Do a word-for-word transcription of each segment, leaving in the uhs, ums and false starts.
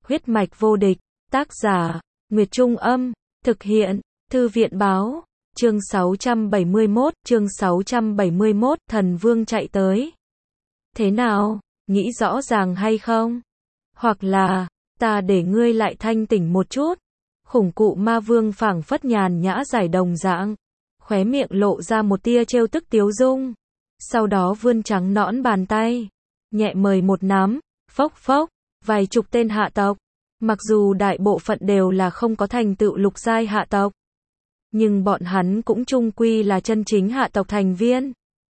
Huyết mạch vô địch, tác giả, Nguyệt Trung Âm, thực hiện, Thư viện Báo, chương sáu trăm bảy mươi mốt, chương sáu trăm bảy mươi mốt, thần vương chạy tới. Thế nào, nghĩ rõ ràng hay không? Hoặc là, ta để ngươi lại thanh tỉnh một chút. Khủng cụ ma vương phảng phất nhàn nhã giải đồng dạng, khóe miệng lộ ra một tia trêu tức tiếu dung. Sau đó vươn trắng nõn bàn tay, nhẹ mời một nắm, phốc phốc, vài chục tên hạ tộc. Mặc dù đại bộ phận đều là không có thành tựu lục giai hạ tộc, nhưng bọn hắn cũng chung quy là chân chính hạ tộc thành viên.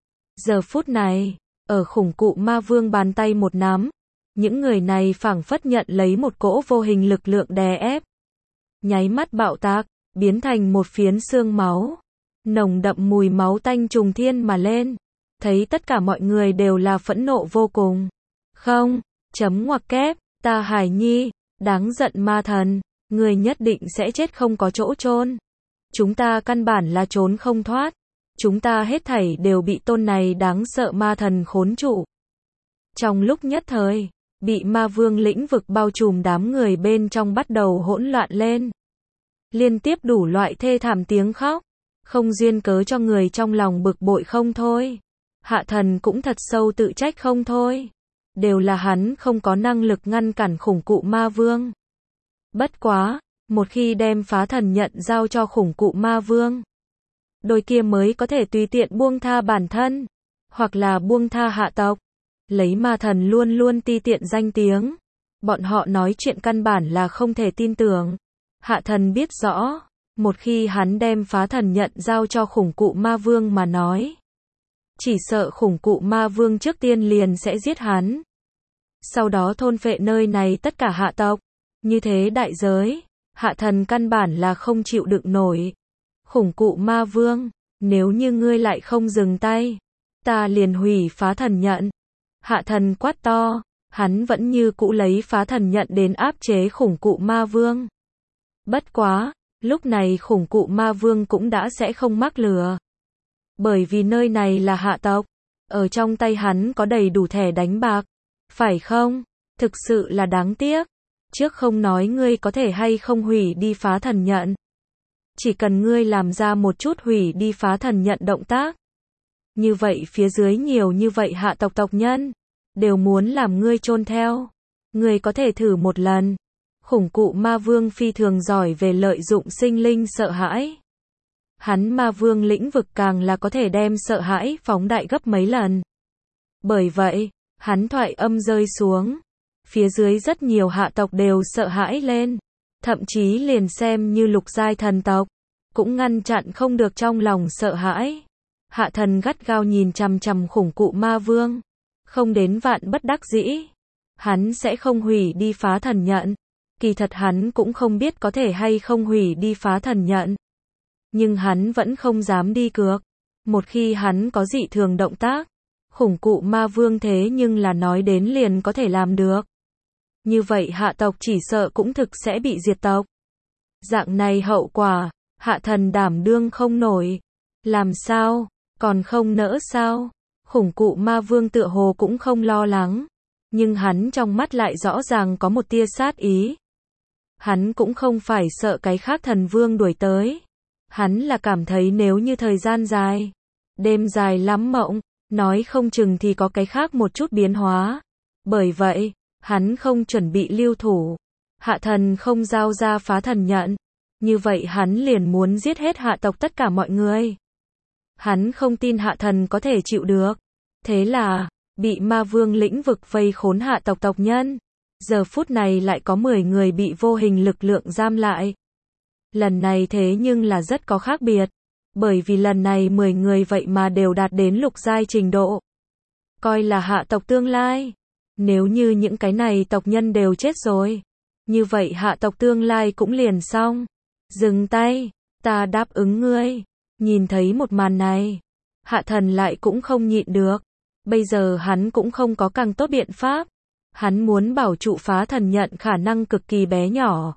Giờ phút này, ở khủng cụ ma vương bàn tay một nắm, những người này phảng phất nhận lấy một cỗ vô hình lực lượng đè ép. Nháy mắt bạo tạc, biến thành một phiến xương máu. Nồng đậm mùi máu tanh trùng thiên mà lên. Thấy tất cả mọi người đều là phẫn nộ vô cùng. Không, chấm ngoặc kép, ta Hải Nhi, đáng giận ma thần, người nhất định sẽ chết không có chỗ chôn. Chúng ta căn bản là trốn không thoát. Chúng ta hết thảy đều bị tôn này đáng sợ ma thần khốn trụ. Trong lúc nhất thời, bị ma vương lĩnh vực bao trùm đám người bên trong bắt đầu hỗn loạn lên. Liên tiếp đủ loại thê thảm tiếng khóc, không duyên cớ cho người trong lòng bực bội không thôi. Hạ thần cũng thật sâu tự trách không thôi. Đều là hắn không có năng lực ngăn cản khủng cụ ma vương. Bất quá, một khi đem phá thần nhận giao cho khủng cụ ma vương, đôi kia mới có thể tùy tiện buông tha bản thân, hoặc là buông tha hạ tộc. Lấy ma thần luôn luôn ti tiện danh tiếng, bọn họ nói chuyện căn bản là không thể tin tưởng. Hạ thần biết rõ, một khi hắn đem phá thần nhận giao cho khủng cụ ma vương mà nói, chỉ sợ khủng cụ ma vương trước tiên liền sẽ giết hắn. Sau đó thôn phệ nơi này tất cả hạ tộc. Như thế đại giới, hạ thần căn bản là không chịu đựng nổi. Khủng cụ ma vương, nếu như ngươi lại không dừng tay, ta liền hủy phá thần nhận. Hạ thần quát to, hắn vẫn như cũ lấy phá thần nhận đến áp chế khủng cụ ma vương. Bất quá, lúc này khủng cụ ma vương cũng đã sẽ không mắc lừa. Bởi vì nơi này là hạ tộc, ở trong tay hắn có đầy đủ thẻ đánh bạc. Phải không? Thực sự là đáng tiếc. Trước không nói ngươi có thể hay không hủy đi phá thần nhận. Chỉ cần ngươi làm ra một chút hủy đi phá thần nhận động tác. Như vậy phía dưới nhiều như vậy hạ tộc tộc nhân, đều muốn làm ngươi chôn theo. Ngươi có thể thử một lần. Khủng cụ ma vương phi thường giỏi về lợi dụng sinh linh sợ hãi. Hắn ma vương lĩnh vực càng là có thể đem sợ hãi phóng đại gấp mấy lần. Bởi vậy, hắn thoại âm rơi xuống. Phía dưới rất nhiều hạ tộc đều sợ hãi lên. Thậm chí liền xem như lục giai thần tộc, cũng ngăn chặn không được trong lòng sợ hãi. Hạ thần gắt gao nhìn chằm chằm khủng cụ ma vương. Không đến vạn bất đắc dĩ, hắn sẽ không hủy đi phá thần nhận. Kỳ thật hắn cũng không biết có thể hay không hủy đi phá thần nhận. Nhưng hắn vẫn không dám đi cược. Một khi hắn có dị thường động tác, khủng cụ ma vương thế nhưng là nói đến liền có thể làm được. Như vậy hạ tộc chỉ sợ cũng thực sẽ bị diệt tộc. Dạng này hậu quả, hạ thần đảm đương không nổi. Làm sao, còn không nỡ sao? Khủng cụ ma vương tựa hồ cũng không lo lắng. Nhưng hắn trong mắt lại rõ ràng có một tia sát ý. Hắn cũng không phải sợ cái khác thần vương đuổi tới. Hắn là cảm thấy nếu như thời gian dài, đêm dài lắm mộng, nói không chừng thì có cái khác một chút biến hóa. Bởi vậy, hắn không chuẩn bị lưu thủ. Hạ thần không giao ra phá thần nhận. Như vậy hắn liền muốn giết hết hạ tộc tất cả mọi người. Hắn không tin hạ thần có thể chịu được. Thế là, bị ma vương lĩnh vực vây khốn hạ tộc tộc nhân. Giờ phút này lại có mười người bị vô hình lực lượng giam lại. Lần này thế nhưng là rất có khác biệt. Bởi vì lần này mười người vậy mà đều đạt đến lục giai trình độ. Coi là hạ tộc tương lai. Nếu như những cái này tộc nhân đều chết rồi, như vậy hạ tộc tương lai cũng liền xong. Dừng tay, ta đáp ứng ngươi. Nhìn thấy một màn này, hạ thần lại cũng không nhịn được. Bây giờ hắn cũng không có càng tốt biện pháp. Hắn muốn bảo trụ phá thần nhận khả năng cực kỳ bé nhỏ.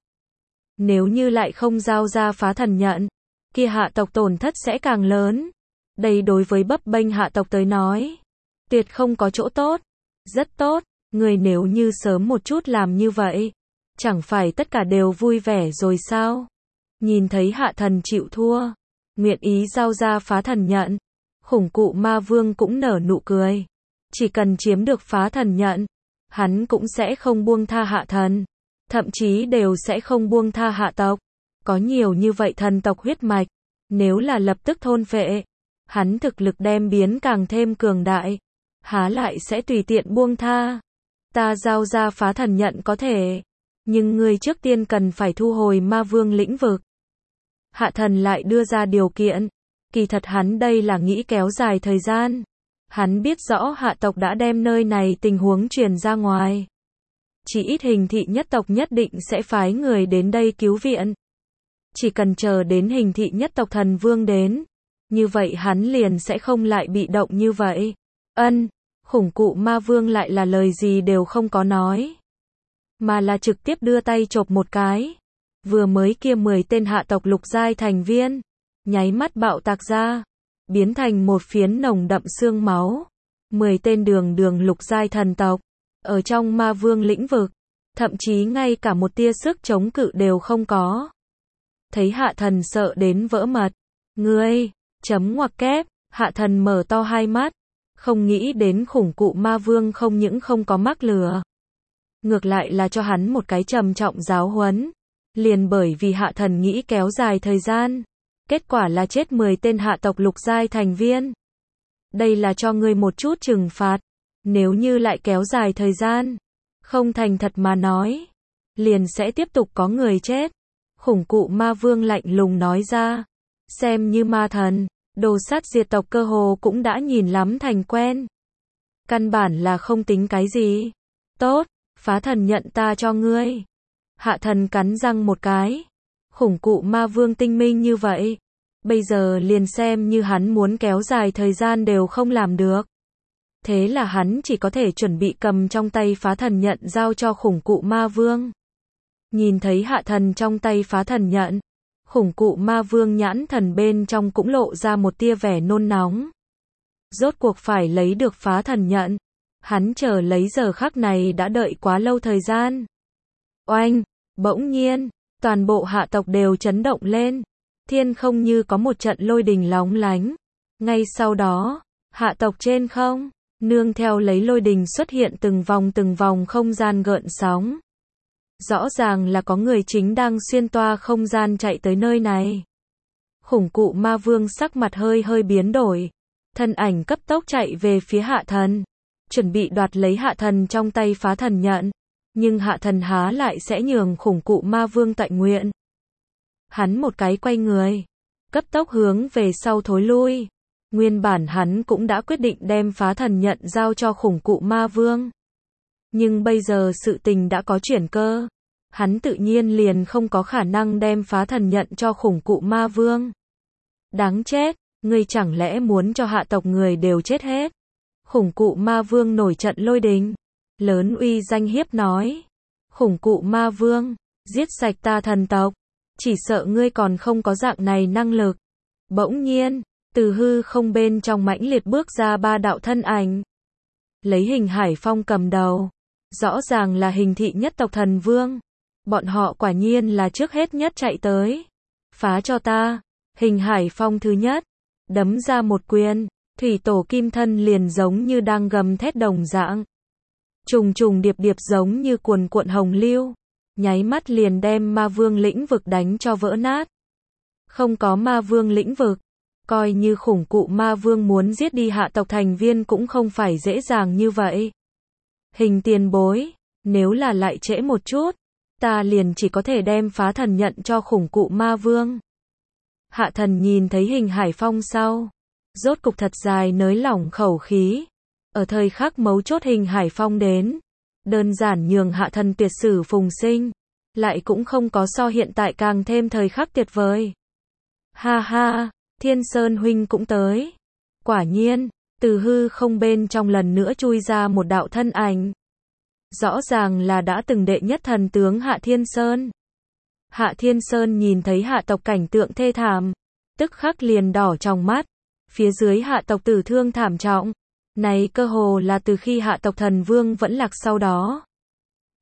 Nếu như lại không giao ra phá thần nhận, kia hạ tộc tổn thất sẽ càng lớn. Đây đối với bấp bênh hạ tộc tới nói, tuyệt không có chỗ tốt. Rất tốt, người nếu như sớm một chút làm như vậy, Chẳng phải tất cả đều vui vẻ rồi sao? Nhìn thấy hạ thần chịu thua, nguyện ý giao ra phá thần nhận, khủng cụ ma vương cũng nở nụ cười. Chỉ cần chiếm được phá thần nhận, hắn cũng sẽ không buông tha hạ thần, thậm chí đều sẽ không buông tha hạ tộc. Có nhiều như vậy thần tộc huyết mạch, nếu là lập tức thôn phệ, hắn thực lực đem biến càng thêm cường đại, há lại sẽ tùy tiện buông tha. Ta giao ra phá thần nhận có thể, nhưng ngươi trước tiên cần phải thu hồi ma vương lĩnh vực. Hạ thần lại đưa ra điều kiện, kỳ thật hắn đây là nghĩ kéo dài thời gian. Hắn biết rõ hạ tộc đã đem nơi này tình huống truyền ra ngoài. Chỉ ít hình thị nhất tộc nhất định sẽ phái người đến đây cứu viện. Chỉ cần chờ đến hình thị nhất tộc thần vương đến, như vậy hắn liền sẽ không lại bị động như vậy. Ân, khủng cụ ma vương lại là lời gì đều không có nói, mà là trực tiếp đưa tay chộp một cái. Vừa mới kia mười tên hạ tộc lục giai thành viên, nháy mắt bạo tạc ra, biến thành một phiến nồng đậm xương máu. mười tên đường đường lục giai thần tộc, ở trong ma vương lĩnh vực, thậm chí ngay cả một tia sức chống cự đều không có. Thấy hạ thần sợ đến vỡ mật. Ngươi, chấm ngoặc kép, hạ thần mở to hai mắt, không nghĩ đến khủng cụ ma vương không những không có mắc lừa, ngược lại là cho hắn một cái trầm trọng giáo huấn. Liền bởi vì hạ thần nghĩ kéo dài thời gian, kết quả là chết mười tên hạ tộc lục giai thành viên. Đây là cho ngươi một chút trừng phạt, nếu như lại kéo dài thời gian, không thành thật mà nói, liền sẽ tiếp tục có người chết. Khủng cụ ma vương lạnh lùng nói ra, xem như ma thần, đồ sát diệt tộc cơ hồ cũng đã nhìn lắm thành quen. Căn bản là không tính cái gì. Tốt, phá thần nhận ta cho ngươi. Hạ thần cắn răng một cái. Khủng cụ ma vương tinh minh như vậy, bây giờ liền xem như hắn muốn kéo dài thời gian đều không làm được. Thế là hắn chỉ có thể chuẩn bị cầm trong tay phá thần nhận giao cho khủng cụ ma vương. Nhìn thấy hạ thần trong tay phá thần nhận, khủng cụ ma vương nhãn thần bên trong cũng lộ ra một tia vẻ nôn nóng. Rốt cuộc phải lấy được phá thần nhận, hắn chờ lấy giờ khắc này đã đợi quá lâu thời gian. Oanh, bỗng nhiên, toàn bộ hạ tộc đều chấn động lên, thiên không như có một trận lôi đình lóng lánh. Ngay sau đó, hạ tộc trên không, nương theo lấy lôi đình xuất hiện từng vòng từng vòng không gian gợn sóng. Rõ ràng là có người chính đang xuyên toa không gian chạy tới nơi này. Khủng cụ ma vương sắc mặt hơi hơi biến đổi, thân ảnh cấp tốc chạy về phía hạ thần, chuẩn bị đoạt lấy hạ thần trong tay phá thần nhận, nhưng hạ thần há lại sẽ nhường khủng cụ ma vương tận nguyện. Hắn một cái quay người, cấp tốc hướng về sau thối lui. Nguyên bản hắn cũng đã quyết định đem phá thần nhận giao cho khủng cụ ma vương. Nhưng bây giờ sự tình đã có chuyển cơ, hắn tự nhiên liền không có khả năng đem phá thần nhận cho khủng cụ ma vương. Đáng chết, ngươi chẳng lẽ muốn cho hạ tộc người đều chết hết? Khủng cụ ma vương nổi trận lôi đình, lớn uy danh hiếp nói. Khủng cụ ma vương, giết sạch ta thần tộc, chỉ sợ ngươi còn không có dạng này năng lực. Bỗng nhiên, từ hư không bên trong mãnh liệt bước ra ba đạo thân ảnh. Lấy Hình Hải Phong cầm đầu, rõ ràng là hình thị nhất tộc thần vương. Bọn họ quả nhiên là trước hết nhất chạy tới. Phá cho ta. Hình Hải Phong thứ nhất, đấm ra một quyền, thủy tổ kim thân liền giống như đang gầm thét đồng dạng. Trùng trùng điệp điệp giống như cuồn cuộn hồng lưu, nháy mắt liền đem ma vương lĩnh vực đánh cho vỡ nát. Không có ma vương lĩnh vực, coi như khủng cụ ma vương muốn giết đi hạ tộc thành viên cũng không phải dễ dàng như vậy. Hình tiền bối, nếu là lại trễ một chút, ta liền chỉ có thể đem phá thần nhận cho khủng cụ ma vương. Hạ thần nhìn thấy Hình Hải Phong sau, rốt cục thật dài nới lỏng khẩu khí. Ở thời khắc mấu chốt Hình Hải Phong đến, đơn giản nhường hạ thần tuyệt sử phùng sinh, lại cũng không có so hiện tại càng thêm thời khắc tuyệt vời. Ha ha, Thiên Sơn huynh cũng tới. Quả nhiên, từ hư không bên trong lần nữa chui ra một đạo thân ảnh. Rõ ràng là đã từng đệ nhất thần tướng Hạ Thiên Sơn. Hạ Thiên Sơn nhìn thấy hạ tộc cảnh tượng thê thảm, tức khắc liền đỏ trong mắt. Phía dưới hạ tộc tử thương thảm trọng, này cơ hồ là từ khi hạ tộc thần vương vẫn lạc sau đó.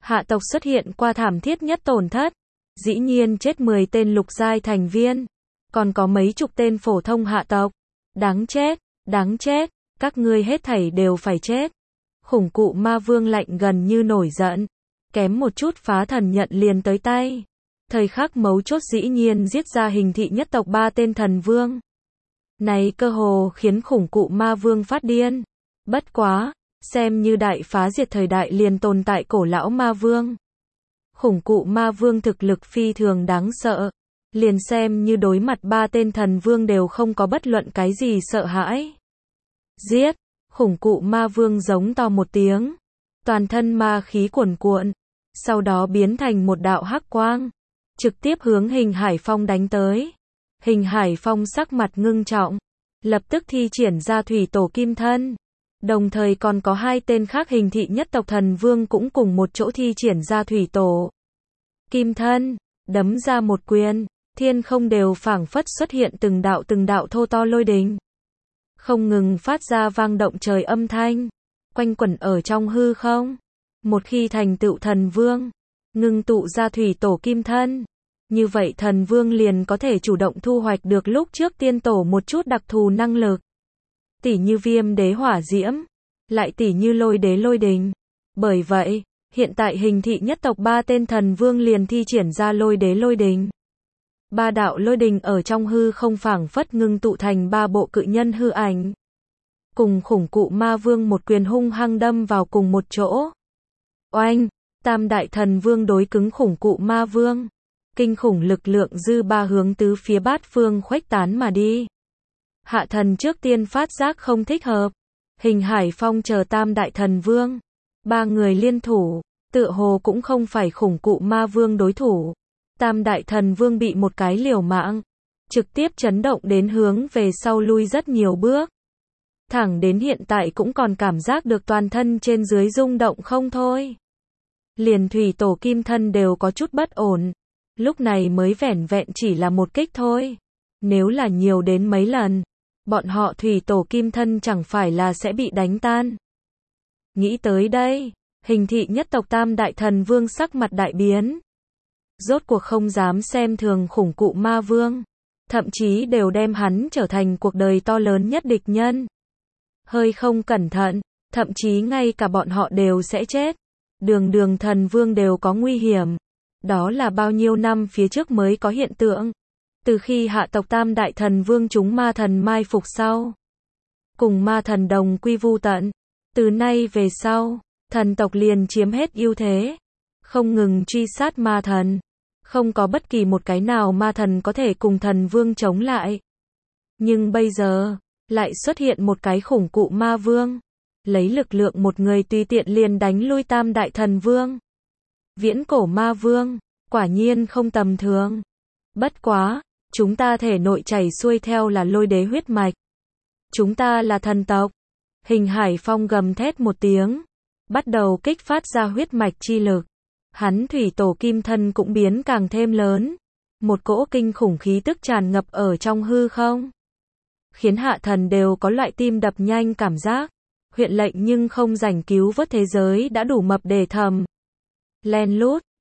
Hạ tộc xuất hiện qua thảm thiết nhất tổn thất. Dĩ nhiên chết mười tên lục giai thành viên. Còn có mấy chục tên phổ thông hạ tộc. Đáng chết, đáng chết, các ngươi hết thảy đều phải chết. Khủng cụ ma vương lạnh gần như nổi giận. Kém một chút phá thần nhận liền tới tay. Thời khắc mấu chốt dĩ nhiên giết ra hình thị nhất tộc ba tên thần vương. Này cơ hồ khiến khủng cụ ma vương phát điên. Bất quá, xem như đại phá diệt thời đại liền tồn tại cổ lão ma vương. Khủng cụ ma vương thực lực phi thường đáng sợ. Liền xem như đối mặt ba tên thần vương đều không có bất luận cái gì sợ hãi. Giết! Khủng cụ ma vương giống to một tiếng. Toàn thân ma khí cuồn cuộn. Sau đó biến thành một đạo hắc quang. Trực tiếp hướng Hình Hải Phong đánh tới. Hình Hải Phong sắc mặt ngưng trọng. Lập tức thi triển ra thủy tổ kim thân. Đồng thời còn có hai tên khác hình thị nhất tộc thần vương cũng cùng một chỗ thi triển ra thủy tổ kim thân. Đấm ra một quyền. Thiên không đều phảng phất xuất hiện từng đạo từng đạo thô to lôi đình. Không ngừng phát ra vang động trời âm thanh. Quanh quẩn ở trong hư không. Một khi thành tựu thần vương. Ngưng tụ ra thủy tổ kim thân. Như vậy thần vương liền có thể chủ động thu hoạch được lúc trước tiên tổ một chút đặc thù năng lực. Tỉ như viêm đế hỏa diễm. Lại tỉ như lôi đế lôi đình. Bởi vậy, hiện tại hình thị nhất tộc ba tên thần vương liền thi triển ra lôi đế lôi đình. Ba đạo lôi đình ở trong hư không phảng phất ngưng tụ thành ba bộ cự nhân hư ảnh. Cùng khủng cụ ma vương một quyền hung hăng đâm vào cùng một chỗ. Oanh! Tam đại thần vương đối cứng khủng cụ ma vương. Kinh khủng lực lượng dư ba hướng tứ phía bát phương khuếch tán mà đi. Hạ thần trước tiên phát giác không thích hợp. Hình Hải Phong chờ tam đại thần vương. Ba người liên thủ. Tựa hồ cũng không phải khủng cụ ma vương đối thủ. Tam đại thần vương bị một cái liều mạng. Trực tiếp chấn động đến hướng về sau lui rất nhiều bước. Thẳng đến hiện tại cũng còn cảm giác được toàn thân trên dưới rung động không thôi. Liền thủy tổ kim thân đều có chút bất ổn. Lúc này mới vẻn vẹn chỉ là một kích thôi. Nếu là nhiều đến mấy lần, bọn họ thủy tổ kim thân chẳng phải là sẽ bị đánh tan. Nghĩ tới đây, hình thị nhất tộc tam đại thần vương sắc mặt đại biến. Rốt cuộc không dám xem thường khủng cụ ma vương. Thậm chí đều đem hắn trở thành cuộc đời to lớn nhất địch nhân. Hơi không cẩn thận, thậm chí ngay cả bọn họ đều sẽ chết. Đường đường thần vương đều có nguy hiểm. Đó là bao nhiêu năm phía trước mới có hiện tượng. Từ khi hạ tộc tam đại thần vương chúng ma thần mai phục sau. Cùng ma thần đồng quy vu tận. Từ nay về sau, thần tộc liền chiếm hết ưu thế. Không ngừng truy sát ma thần. Không có bất kỳ một cái nào ma thần có thể cùng thần vương chống lại. Nhưng bây giờ, lại xuất hiện một cái khủng cụ ma vương. Lấy lực lượng một người tùy tiện liền đánh lui tam đại thần vương. Viễn cổ ma vương, quả nhiên không tầm thường. Bất quá, chúng ta thể nội chảy xuôi theo là lôi đế huyết mạch. Chúng ta là thần tộc. Hình Hải Phong gầm thét một tiếng. Bắt đầu kích phát ra huyết mạch chi lực. Hắn thủy tổ kim thân cũng biến càng thêm lớn. Một cỗ kinh khủng khí tức tràn ngập ở trong hư không. Khiến hạ thần đều có loại tim đập nhanh cảm giác. Huyện lệnh nhưng không rảnh cứu vớt thế giới đã đủ mập để thầm. Len lút,